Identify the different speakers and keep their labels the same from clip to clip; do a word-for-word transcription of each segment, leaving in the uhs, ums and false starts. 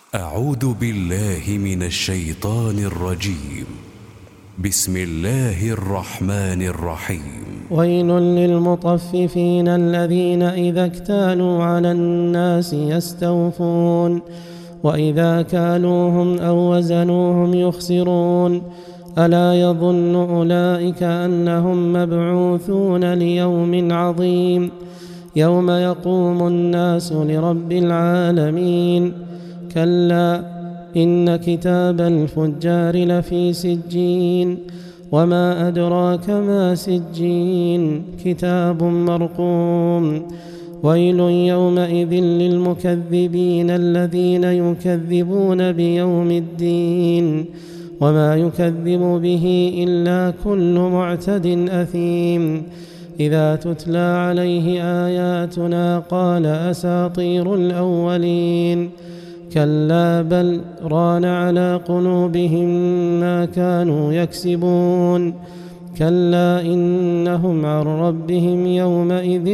Speaker 1: أعوذ بالله من الشيطان الرجيم. بسم الله الرحمن الرحيم.
Speaker 2: ويل للمطففين الذين إذا اكتالوا على الناس يستوفون وإذا كالوهم أو وزنوهم يخسرون ألا يظن أولئك أنهم مبعوثون ليوم عظيم يوم يقوم الناس لرب العالمين. كلا إن كتاب الفجار لفي سجين وما أدراك ما سجين كتاب مرقوم. ويل يومئذ للمكذبين الذين يكذبون بيوم الدين وما يكذب به إلا كل معتد أثيم إذا تتلى عليه آياتنا قال أساطير الأولين. كلا بل ران على قلوبهم ما كانوا يكسبون. كلا إنهم عن ربهم يومئذ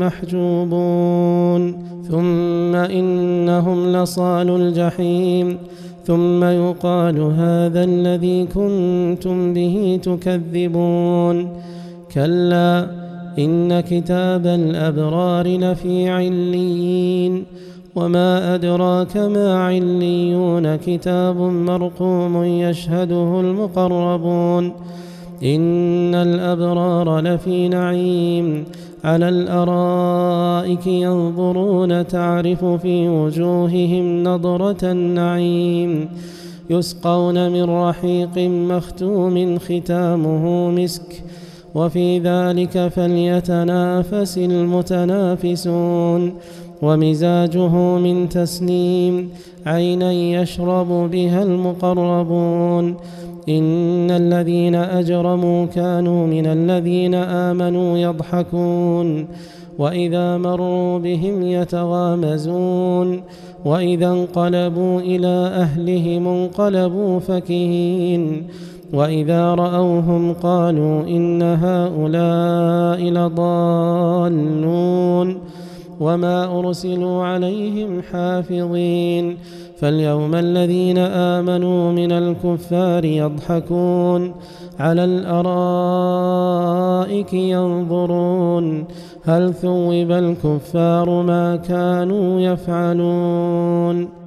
Speaker 2: لمحجوبون. ثم إنهم لصالو الجحيم ثم يقال هذا الذي كنتم به تكذبون. كلا إن كتاب الأبرار لفي عليين وما أدراك ما عليون كتاب مرقوم يشهده المقربون. إن الأبرار لفي نعيم على الأرائك ينظرون تعرف في وجوههم نضرة النعيم يسقون من رحيق مختوم ختامه مسك وفي ذلك فليتنافس المتنافسون. ومزاجه من تسنيم عينا يشرب بها المقربون. إن الذين أجرموا كانوا من الذين آمنوا يضحكون وإذا مروا بهم يتغامزون وإذا انقلبوا إلى أهلهم انقلبوا فكهين وإذا رأوهم قالوا إن هؤلاء لضالون وما أرسلوا عليهم حافظين. فاليوم الذين آمنوا من الكفار يضحكون على الأرائك ينظرون هل ثوب الكفار ما كانوا يفعلون.